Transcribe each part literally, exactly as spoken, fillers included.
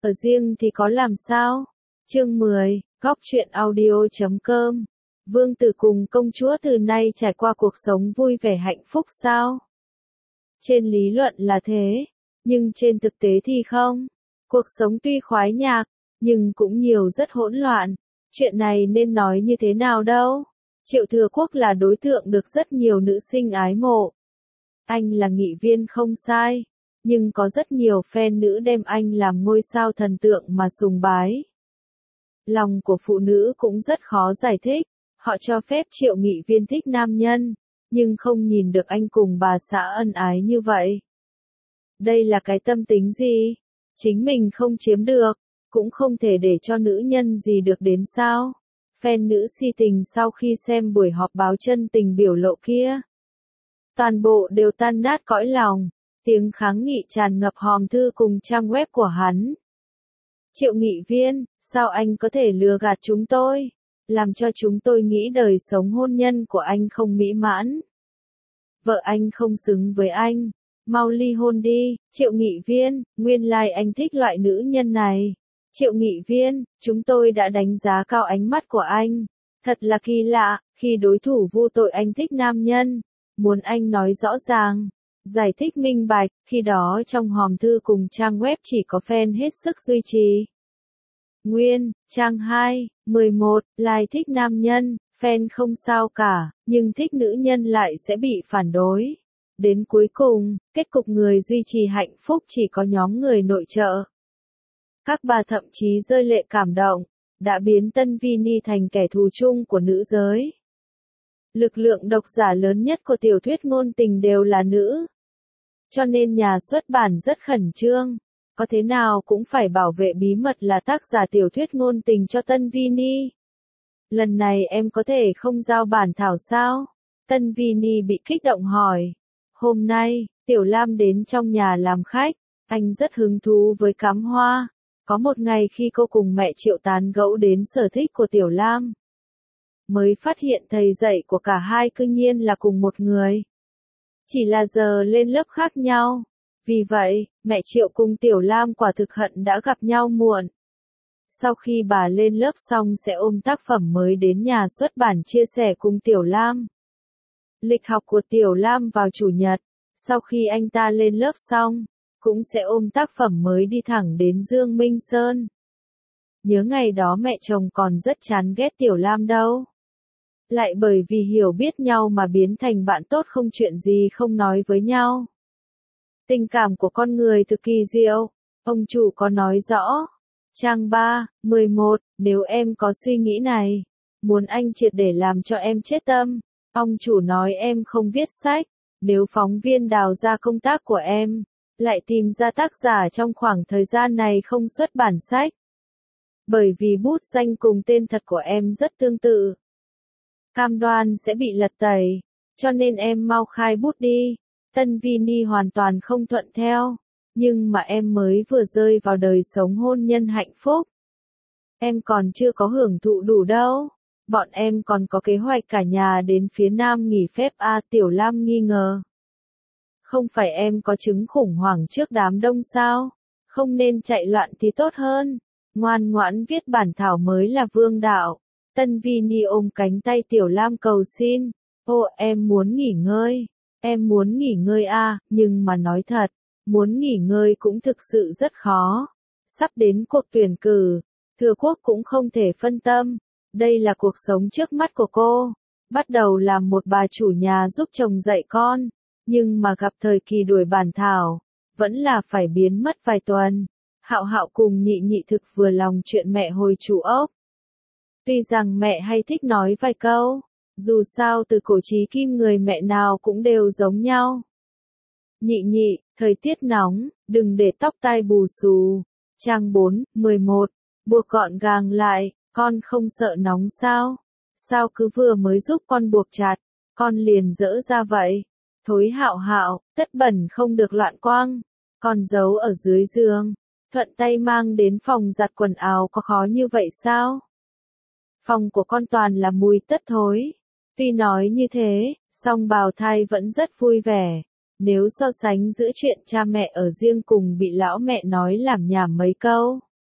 ở riêng thì có làm sao? Chương mười, góc truyện audio chấm com. Vương tử cùng công chúa từ nay trải qua cuộc sống vui vẻ hạnh phúc sao? Trên lý luận là thế, nhưng trên thực tế thì không. Cuộc sống tuy khoái nhạc, nhưng cũng nhiều rất hỗn loạn. Chuyện này nên nói như thế nào đâu? Triệu Thừa Quốc là đối tượng được rất nhiều nữ sinh ái mộ. Anh là nghị viên không sai, nhưng có rất nhiều fan nữ đem anh làm ngôi sao thần tượng mà sùng bái. Lòng của phụ nữ cũng rất khó giải thích, họ cho phép Triệu nghị viên thích nam nhân, nhưng không nhìn được anh cùng bà xã ân ái như vậy. Đây là cái tâm tính gì? Chính mình không chiếm được, cũng không thể để cho nữ nhân gì được đến sao? Fan nữ si tình sau khi xem buổi họp báo chân tình biểu lộ kia, toàn bộ đều tan nát cõi lòng, tiếng kháng nghị tràn ngập hòm thư cùng trang web của hắn. Triệu nghị viên, sao anh có thể lừa gạt chúng tôi, làm cho chúng tôi nghĩ đời sống hôn nhân của anh không mỹ mãn. Vợ anh không xứng với anh, mau ly hôn đi. Triệu nghị viên, nguyên lai anh thích loại nữ nhân này. Triệu nghị viên, chúng tôi đã đánh giá cao ánh mắt của anh. Thật là kỳ lạ, khi đối thủ vu tội anh thích nam nhân, muốn anh nói rõ ràng, giải thích minh bạch, khi đó trong hòm thư cùng trang web chỉ có fan hết sức duy trì. Nguyên, trang hai, mười một, lại thích nam nhân, fan không sao cả, nhưng thích nữ nhân lại sẽ bị phản đối. Đến cuối cùng, kết cục người duy trì hạnh phúc chỉ có nhóm người nội trợ. Các bà thậm chí rơi lệ cảm động, đã biến Tân Vini thành kẻ thù chung của nữ giới. Lực lượng độc giả lớn nhất của tiểu thuyết ngôn tình đều là nữ. Cho nên nhà xuất bản rất khẩn trương, có thế nào cũng phải bảo vệ bí mật là tác giả tiểu thuyết ngôn tình cho Tân Vini. Lần này em có thể không giao bản thảo sao? Tân Vini bị kích động hỏi. Hôm nay, Tiểu Lam đến trong nhà làm khách, anh rất hứng thú với cắm hoa. Có một ngày khi cô cùng mẹ Triệu tán gẫu đến sở thích của Tiểu Lam, mới phát hiện thầy dạy của cả hai cư nhiên là cùng một người. Chỉ là giờ lên lớp khác nhau. Vì vậy, mẹ Triệu cùng Tiểu Lam quả thực hận đã gặp nhau muộn. Sau khi bà lên lớp xong sẽ ôm tác phẩm mới đến nhà xuất bản chia sẻ cùng Tiểu Lam. Lịch học của Tiểu Lam vào Chủ nhật, sau khi anh ta lên lớp xong, cũng sẽ ôm tác phẩm mới đi thẳng đến Dương Minh Sơn. Nhớ ngày đó mẹ chồng còn rất chán ghét Tiểu Lam đâu. Lại bởi vì hiểu biết nhau mà biến thành bạn tốt không chuyện gì không nói với nhau. Tình cảm của con người thực kỳ diệu, ông chủ có nói rõ. Trang ba, mười một, nếu em có suy nghĩ này, muốn anh triệt để làm cho em chết tâm, ông chủ nói em không viết sách, nếu phóng viên đào ra công tác của em, lại tìm ra tác giả trong khoảng thời gian này không xuất bản sách. Bởi vì bút danh cùng tên thật của em rất tương tự, cam đoan sẽ bị lật tẩy, cho nên em mau khai bút đi. Tân Vini hoàn toàn không thuận theo, nhưng mà em mới vừa rơi vào đời sống hôn nhân hạnh phúc. Em còn chưa có hưởng thụ đủ đâu, bọn em còn có kế hoạch cả nhà đến phía Nam nghỉ phép à? Tiểu Lam nghi ngờ. Không phải em có chứng khủng hoảng trước đám đông sao? Không nên chạy loạn thì tốt hơn. Ngoan ngoãn viết bản thảo mới là vương đạo. Tân Vini ôm cánh tay Tiểu Lam cầu xin. Ô, em muốn nghỉ ngơi. Em muốn nghỉ ngơi à, nhưng mà nói thật, muốn nghỉ ngơi cũng thực sự rất khó. Sắp đến cuộc tuyển cử, Thừa Quốc cũng không thể phân tâm. Đây là cuộc sống trước mắt của cô. Bắt đầu làm một bà chủ nhà giúp chồng dạy con, nhưng mà gặp thời kỳ đuổi bản thảo, vẫn là phải biến mất vài tuần. Hạo Hạo cùng Nhị Nhị thực vừa lòng chuyện mẹ hồi chủ ốc. Tuy rằng mẹ hay thích nói vài câu, dù sao từ cổ chí kim người mẹ nào cũng đều giống nhau. Nhị Nhị, thời tiết nóng, đừng để tóc tai bù xù. Trang bốn, mười một, buộc gọn gàng lại, con không sợ nóng sao? Sao cứ vừa mới giúp con buộc chặt, con liền dỡ ra vậy? Thối Hạo Hạo, tất bẩn không được loạn quăng, con giấu ở dưới giường, thuận tay mang đến phòng giặt quần áo có khó như vậy sao? Phòng của con toàn là mùi tất thối. Tuy nói như thế, song bào thai vẫn rất vui vẻ. Nếu so sánh giữa chuyện cha mẹ ở riêng cùng bị lão mẹ nói làm nhảm mấy câu,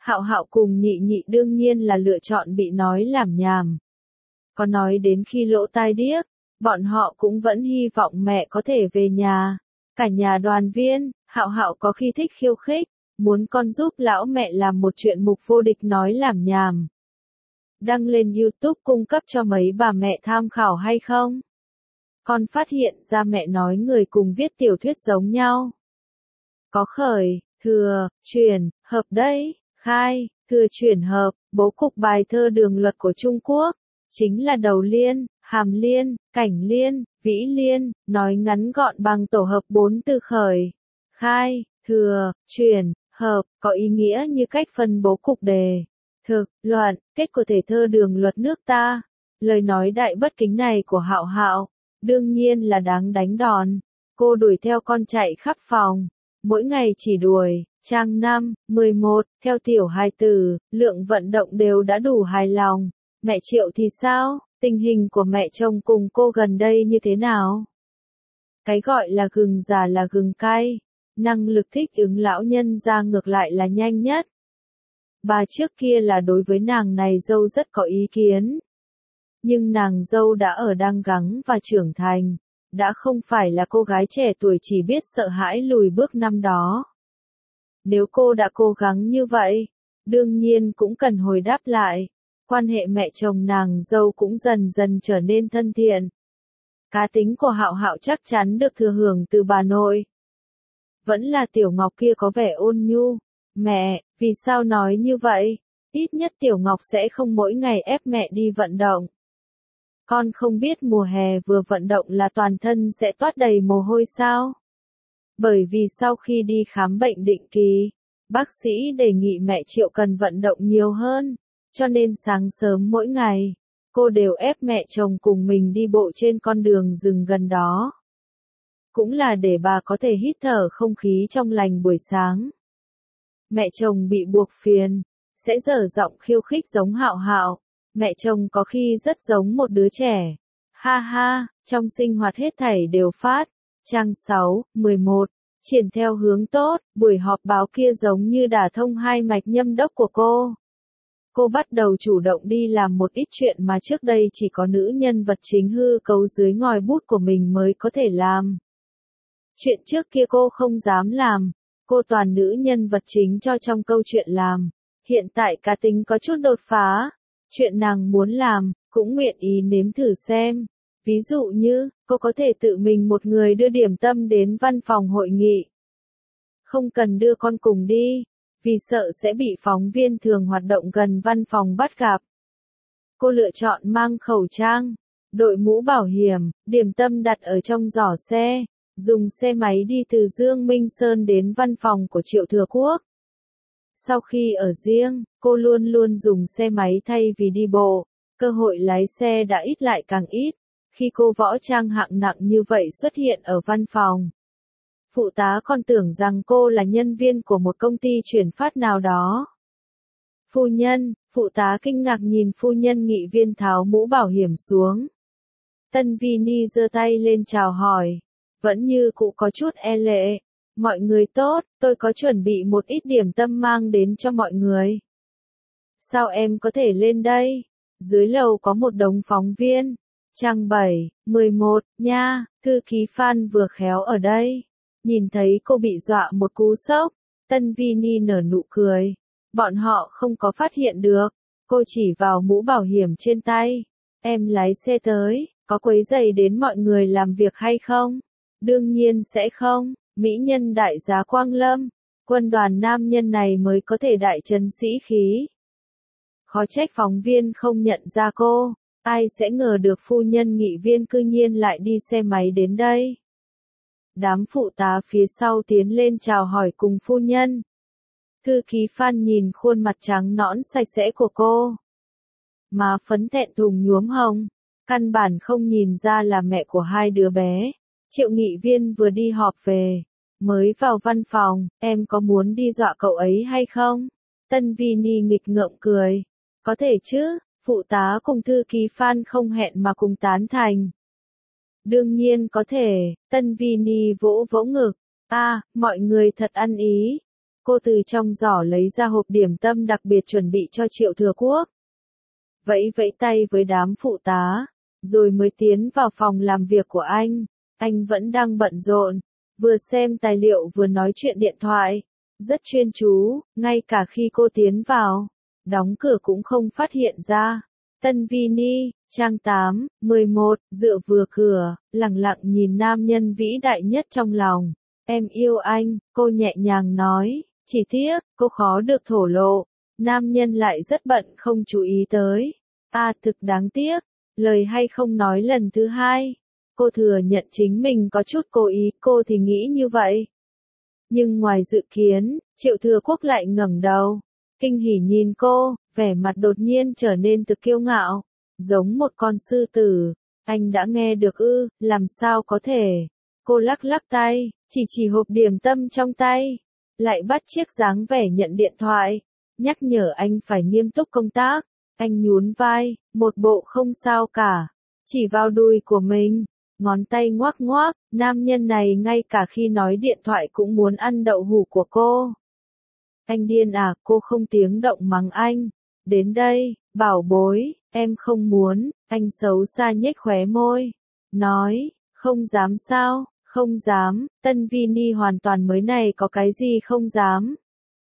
Hạo Hạo cùng Nhị Nhị đương nhiên là lựa chọn bị nói làm nhảm. Có nói đến khi lỗ tai điếc, bọn họ cũng vẫn hy vọng mẹ có thể về nhà. Cả nhà đoàn viên, Hạo Hạo có khi thích khiêu khích, muốn con giúp lão mẹ làm một chuyện mục vô địch nói làm nhảm. Đăng lên YouTube cung cấp cho mấy bà mẹ tham khảo hay không? Con phát hiện ra mẹ nói người cùng viết tiểu thuyết giống nhau. Có khởi, thừa, chuyển, hợp đấy, khai, thừa chuyển hợp, bố cục bài thơ đường luật của Trung Quốc, chính là đầu liên, hàm liên, cảnh liên, vĩ liên, nói ngắn gọn bằng tổ hợp bốn từ khởi. Khai, thừa, chuyển, hợp, có ý nghĩa như cách phân bố cục đề. Thực, luận, kết của thể thơ đường luật nước ta. Lời nói đại bất kính này của Hạo Hạo, đương nhiên là đáng đánh đòn. Cô đuổi theo con chạy khắp phòng, mỗi ngày chỉ đuổi, trang năm, mười một, theo tiểu hài tử, lượng vận động đều đã đủ hài lòng. Mẹ Triệu thì sao, tình hình của mẹ chồng cùng cô gần đây như thế nào? Cái gọi là gừng già là gừng cay, năng lực thích ứng lão nhân ra ngược lại là nhanh nhất. Bà trước kia là đối với nàng này dâu rất có ý kiến. Nhưng nàng dâu đã ở đang gắng và trưởng thành, đã không phải là cô gái trẻ tuổi chỉ biết sợ hãi lùi bước năm đó. Nếu cô đã cố gắng như vậy, đương nhiên cũng cần hồi đáp lại. Quan hệ mẹ chồng nàng dâu cũng dần dần trở nên thân thiện. Cá tính của Hạo Hạo chắc chắn được thừa hưởng từ bà nội. Vẫn là Tiểu Ngọc kia có vẻ ôn nhu. Mẹ, vì sao nói như vậy? Ít nhất Tiểu Ngọc sẽ không mỗi ngày ép mẹ đi vận động. Con không biết mùa hè vừa vận động là toàn thân sẽ toát đầy mồ hôi sao? Bởi vì sau khi đi khám bệnh định kỳ, bác sĩ đề nghị mẹ Triệu cần vận động nhiều hơn, cho nên sáng sớm mỗi ngày, cô đều ép mẹ chồng cùng mình đi bộ trên con đường rừng gần đó. Cũng là để bà có thể hít thở không khí trong lành buổi sáng. Mẹ chồng bị buộc phiền, sẽ dở giọng khiêu khích giống Hạo Hạo. Mẹ chồng có khi rất giống một đứa trẻ. Ha ha, trong sinh hoạt hết thảy đều phát. Trang sáu, mười một, triển theo hướng tốt, buổi họp báo kia giống như đả thông hai mạch nhâm đốc của cô. Cô bắt đầu chủ động đi làm một ít chuyện mà trước đây chỉ có nữ nhân vật chính hư cấu dưới ngòi bút của mình mới có thể làm. Chuyện trước kia cô không dám làm, cô toàn nữ nhân vật chính cho trong câu chuyện làm. Hiện tại cá tính có chút đột phá. Chuyện nàng muốn làm, cũng nguyện ý nếm thử xem. Ví dụ như, cô có thể tự mình một người đưa điểm tâm đến văn phòng hội nghị. Không cần đưa con cùng đi, vì sợ sẽ bị phóng viên thường hoạt động gần văn phòng bắt gặp. Cô lựa chọn mang khẩu trang, đội mũ bảo hiểm, điểm tâm đặt ở trong giỏ xe, dùng xe máy đi từ Dương Minh Sơn đến văn phòng của Triệu Thừa Quốc. Sau khi ở riêng, cô luôn luôn dùng xe máy thay vì đi bộ, cơ hội lái xe đã ít lại càng ít, khi cô võ trang hạng nặng như vậy xuất hiện ở văn phòng. Phụ tá còn tưởng rằng cô là nhân viên của một công ty chuyển phát nào đó. Phu nhân, phụ tá kinh ngạc nhìn phu nhân nghị viên tháo mũ bảo hiểm xuống. Tân Vini giơ tay lên chào hỏi, vẫn như cũ có chút e lệ. Mọi người tốt, tôi có chuẩn bị một ít điểm tâm mang đến cho mọi người. Sao em có thể lên đây? Dưới lầu có một đống phóng viên. Trang bảy, mười một, nha, thư ký Phan vừa khéo ở đây. Nhìn thấy cô bị dọa một cú sốc, Tân Vini nở nụ cười. Bọn họ không có phát hiện được. Cô chỉ vào mũ bảo hiểm trên tay. Em lái xe tới, có quấy rầy đến mọi người làm việc hay không? Đương nhiên sẽ không. Mỹ nhân đại giá Quang Lâm, quân đoàn nam nhân này mới có thể đại trấn sĩ khí. Khó trách phóng viên không nhận ra cô, ai sẽ ngờ được phu nhân nghị viên cư nhiên lại đi xe máy đến đây. Đám phụ tá phía sau tiến lên chào hỏi cùng phu nhân. Thư ký Phan nhìn khuôn mặt trắng nõn sạch sẽ của cô. Má phấn thẹn thùng nhuốm hồng, căn bản không nhìn ra là mẹ của hai đứa bé. Triệu nghị viên vừa đi họp về, mới vào văn phòng, em có muốn đi dọa cậu ấy hay không? Tân Vini nghịch ngợm cười. Có thể chứ, phụ tá cùng thư ký Phan không hẹn mà cùng tán thành. Đương nhiên có thể, Tân Vini vỗ vỗ ngực. À, mọi người thật ăn ý. Cô từ trong giỏ lấy ra hộp điểm tâm đặc biệt chuẩn bị cho Triệu Thừa Quốc. Vẫy vẫy tay với đám phụ tá, rồi mới tiến vào phòng làm việc của anh. Anh vẫn đang bận rộn, vừa xem tài liệu vừa nói chuyện điện thoại, rất chuyên chú, ngay cả khi cô tiến vào, đóng cửa cũng không phát hiện ra. Tân Vini, trang tám, mười một, dựa vừa cửa, lặng lặng nhìn nam nhân vĩ đại nhất trong lòng. Em yêu anh, cô nhẹ nhàng nói, chỉ tiếc, cô khó được thổ lộ. Nam nhân lại rất bận không chú ý tới. À thực đáng tiếc, lời hay không nói lần thứ hai. Cô thừa nhận chính mình có chút cố ý, cô thì nghĩ như vậy. Nhưng ngoài dự kiến, Triệu Thừa Quốc lại ngẩng đầu, kinh hỉ nhìn cô, vẻ mặt đột nhiên trở nên thực kiêu ngạo, giống một con sư tử. Anh đã nghe được ư, làm sao có thể? Cô lắc lắc tay, chỉ chỉ hộp điểm tâm trong tay, lại bắt chiếc dáng vẻ nhận điện thoại, nhắc nhở anh phải nghiêm túc công tác. Anh nhún vai, một bộ không sao cả, chỉ vào đùi của mình, ngón tay ngoác ngoác, nam nhân này ngay cả khi nói điện thoại cũng muốn ăn đậu hũ của cô. Anh điên à, cô không tiếng động mắng anh. Đến đây, bảo bối, em không muốn, anh xấu xa nhếch khóe môi, nói, không dám sao, không dám, Tân Vini hoàn toàn mới này có cái gì không dám.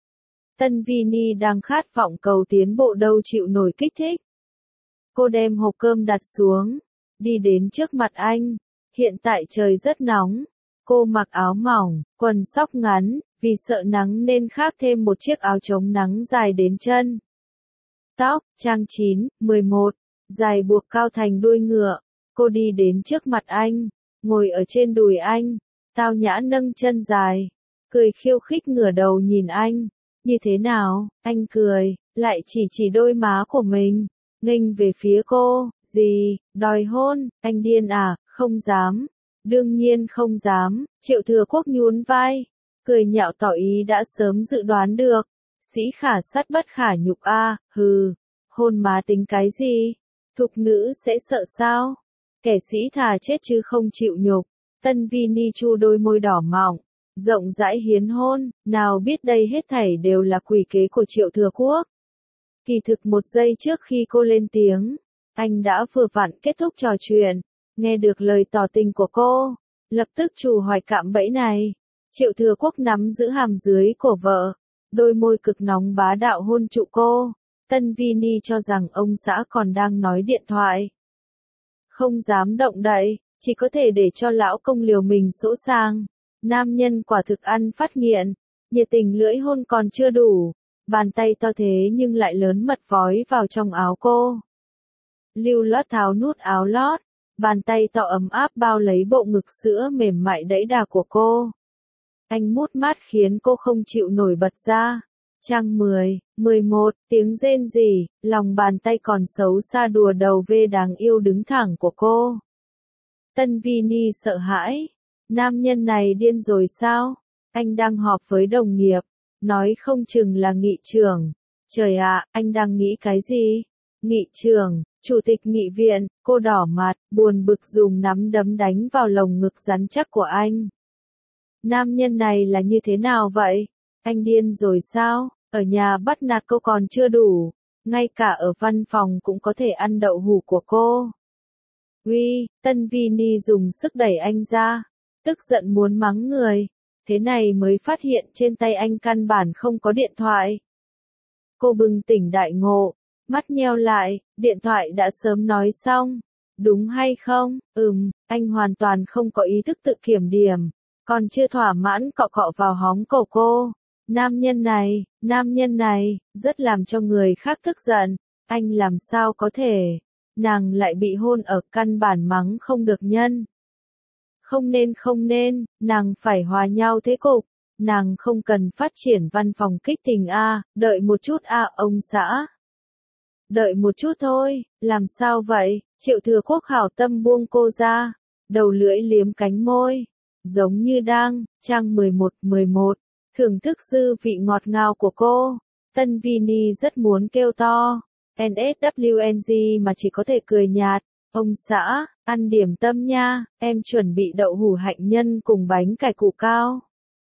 Tân Vini đang khát vọng cầu tiến bộ đâu chịu nổi kích thích. Cô đem hộp cơm đặt xuống, đi đến trước mặt anh. Hiện tại trời rất nóng. Cô mặc áo mỏng, quần sóc ngắn, vì sợ nắng nên khoác thêm một chiếc áo chống nắng dài đến chân. Tóc, trang chín, mười một, dài buộc cao thành đuôi ngựa. Cô đi đến trước mặt anh, ngồi ở trên đùi anh, tao nhã nâng chân dài, cười khiêu khích ngửa đầu nhìn anh. Như thế nào? Anh cười, lại chỉ chỉ đôi má của mình, nghênh về phía cô. Gì? Đòi hôn? Anh điên à? Không dám. Đương nhiên không dám. Triệu Thừa Quốc nhún vai, cười nhạo tỏ ý đã sớm dự đoán được. Sĩ khả sắt bất khả nhục a, à, hừ. Hôn má tính cái gì? Thục nữ sẽ sợ sao? Kẻ sĩ thà chết chứ không chịu nhục. Tân Vini chu đôi môi đỏ mọng, rộng rãi hiến hôn, nào biết đây hết thảy đều là quỷ kế của Triệu Thừa Quốc. Kỳ thực một giây trước khi cô lên tiếng, anh đã vừa vặn kết thúc trò chuyện, nghe được lời tỏ tình của cô, lập tức trù hoài cạm bẫy này. Triệu Thừa Quốc nắm giữ hàm dưới của vợ, đôi môi cực nóng bá đạo hôn trụ cô. Tân Vini cho rằng ông xã còn đang nói điện thoại, không dám động đậy, chỉ có thể để cho lão công liều mình sỗ sang. Nam nhân quả thực ăn phát nghiện, nhiệt tình lưỡi hôn còn chưa đủ, bàn tay to thế nhưng lại lớn mật vói vào trong áo cô. Lưu lót tháo nút áo lót, bàn tay to ấm áp bao lấy bộ ngực sữa mềm mại đẫy đà của cô. Anh mút mát khiến cô không chịu nổi bật ra. Trang mười, mười một, tiếng rên rỉ, lòng bàn tay còn xấu xa đùa đầu vê đáng yêu đứng thẳng của cô. Tân Vini sợ hãi. Nam nhân này điên rồi sao? Anh đang họp với đồng nghiệp, nói không chừng là nghị trưởng. Trời ạ, anh đang nghĩ cái gì? Nghị trưởng, chủ tịch nghị viện, cô đỏ mặt, buồn bực dùng nắm đấm đánh vào lồng ngực rắn chắc của anh. Nam nhân này là như thế nào vậy? Anh điên rồi sao? Ở nhà bắt nạt cô còn chưa đủ, ngay cả ở văn phòng cũng có thể ăn đậu hũ của cô. Uy, Tân Vini dùng sức đẩy anh ra, tức giận muốn mắng người, thế này mới phát hiện trên tay anh căn bản không có điện thoại. Cô bừng tỉnh đại ngộ, mắt nheo lại, điện thoại đã sớm nói xong, đúng hay không? Ừm, anh hoàn toàn không có ý thức tự kiểm điểm, còn chưa thỏa mãn cọ cọ vào hóng cổ cô. Nam nhân này, nam nhân này, rất làm cho người khác tức giận, anh làm sao có thể, nàng lại bị hôn ở căn bản mắng không được nhân. Không nên không nên, nàng phải hòa nhau thế cục, nàng không cần phát triển văn phòng kích tình a, à, đợi một chút a à, ông xã. Đợi một chút thôi, làm sao vậy? Triệu Thừa Quốc hảo tâm buông cô ra, đầu lưỡi liếm cánh môi, giống như đang, trang mười một, mười một, thưởng thức dư vị ngọt ngào của cô. Tân Vini rất muốn kêu to, en ét vê en giê mà chỉ có thể cười nhạt. Ông xã, ăn điểm tâm nha, em chuẩn bị đậu hũ hạnh nhân cùng bánh cải củ cao.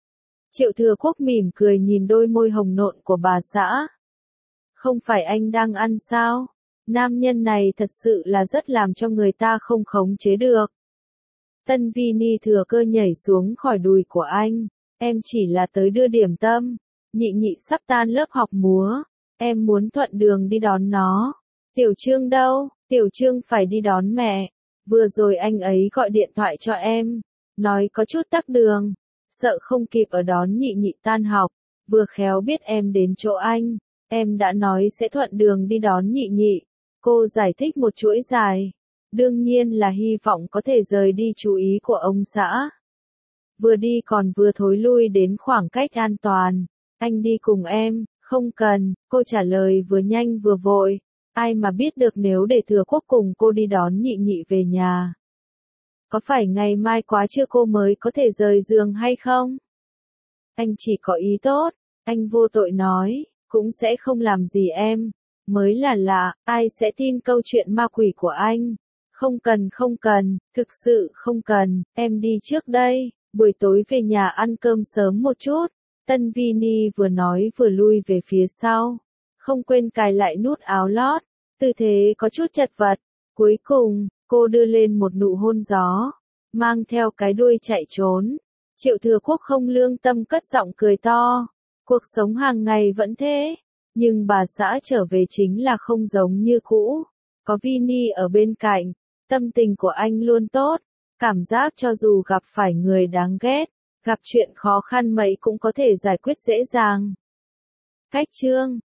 Triệu Thừa Quốc mỉm cười nhìn đôi môi hồng nộn của bà xã. Không phải anh đang ăn sao? Nam nhân này thật sự là rất làm cho người ta không khống chế được. Tân Vini thừa cơ nhảy xuống khỏi đùi của anh. Em chỉ là tới đưa điểm tâm. Nhị nhị sắp tan lớp học múa. Em muốn thuận đường đi đón nó. Tiểu Trương đâu? Tiểu Trương phải đi đón mẹ. Vừa rồi anh ấy gọi điện thoại cho em. Nói có chút tắc đường. Sợ không kịp ở đón nhị nhị tan học. Vừa khéo biết em đến chỗ anh. Em đã nói sẽ thuận đường đi đón nhị nhị. Cô giải thích một chuỗi dài. Đương nhiên là hy vọng có thể rời đi chú ý của ông xã. Vừa đi còn vừa thối lui đến khoảng cách an toàn. Anh đi cùng em, không cần, cô trả lời vừa nhanh vừa vội. Ai mà biết được nếu để Thừa Quốc cùng cô đi đón nhị nhị về nhà. Có phải ngày mai quá trưa cô mới có thể rời giường hay không? Anh chỉ có ý tốt, anh vô tội nói, cũng sẽ không làm gì em. Mới là lạ, ai sẽ tin câu chuyện ma quỷ của anh? Không cần không cần, thực sự không cần, em đi trước đây, buổi tối về nhà ăn cơm sớm một chút. Tân Vini vừa nói vừa lui về phía sau, không quên cài lại nút áo lót, tư thế có chút chật vật. Cuối cùng, cô đưa lên một nụ hôn gió, mang theo cái đuôi chạy trốn. Triệu Thừa Quốc không lương tâm cất giọng cười to. Cuộc sống hàng ngày vẫn thế, nhưng bà xã trở về chính là không giống như cũ. Có Vini ở bên cạnh, tâm tình của anh luôn tốt, cảm giác cho dù gặp phải người đáng ghét, gặp chuyện khó khăn mấy cũng có thể giải quyết dễ dàng. Cách chương